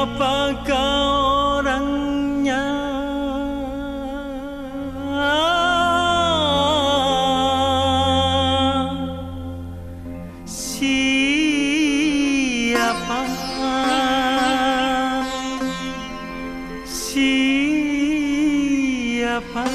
Siapakah orangnya? Siapa? Siapa?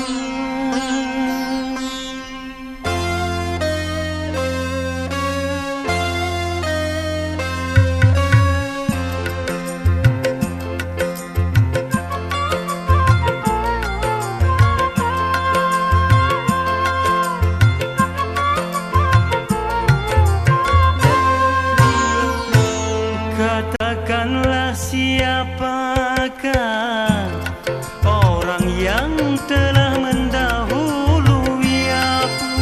Katakanlah siapakah orang yang telah mendahului aku?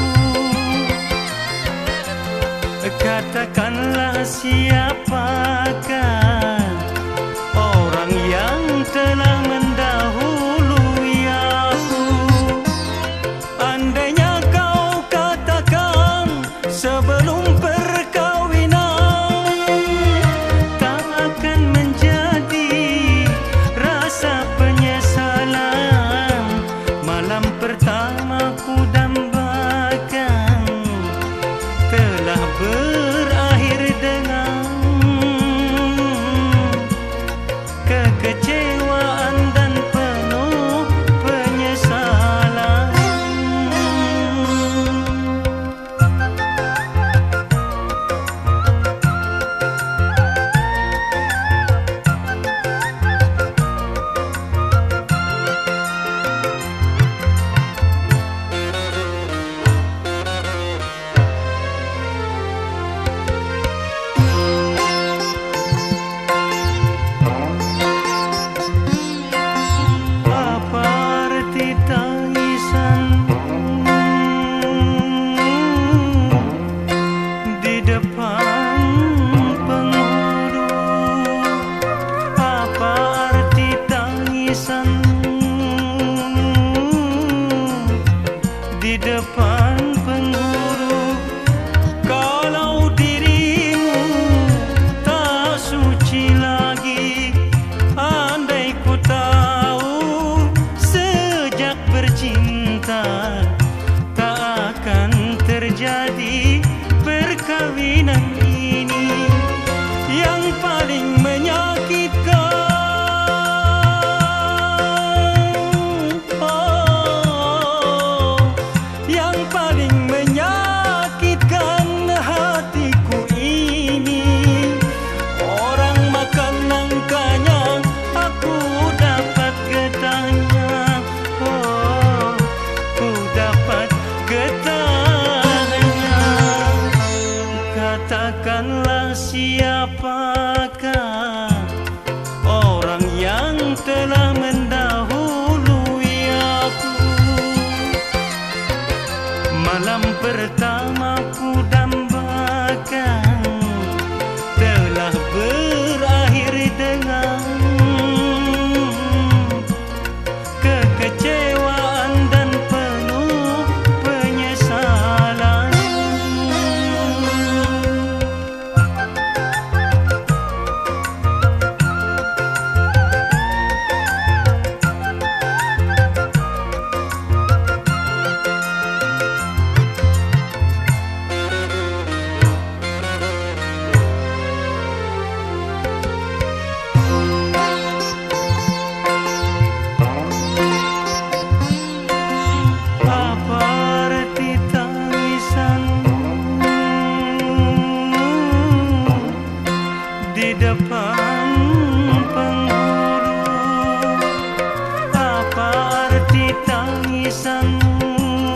Katakanlah siapakah orang yang telah mendahului aku? Andainya kau katakan sebelum pertama ku dambakan telah berakhir dengan kekecewaan dan penuh penyesalan. Di depan penghulu, kalau dirimu tak suci lagi. Andai ku tahu sejak bercinta tak akan terjadi perkawinan ini yang paling menyakitkan. Katakanlah siapakah orang yang telah mendahului aku? Malam pertama ku dambakan telah berakhir dengan kekecewaan dan penuh penyesalan. Di depan penghulu, apa arti tangisanmu?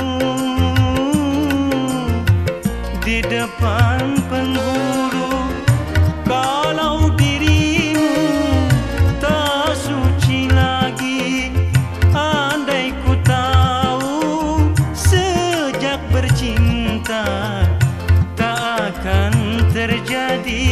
Di depan penghulu, kalau dirimu tak suci lagi. Andai ku tahu sejak bercinta tak akan terjadi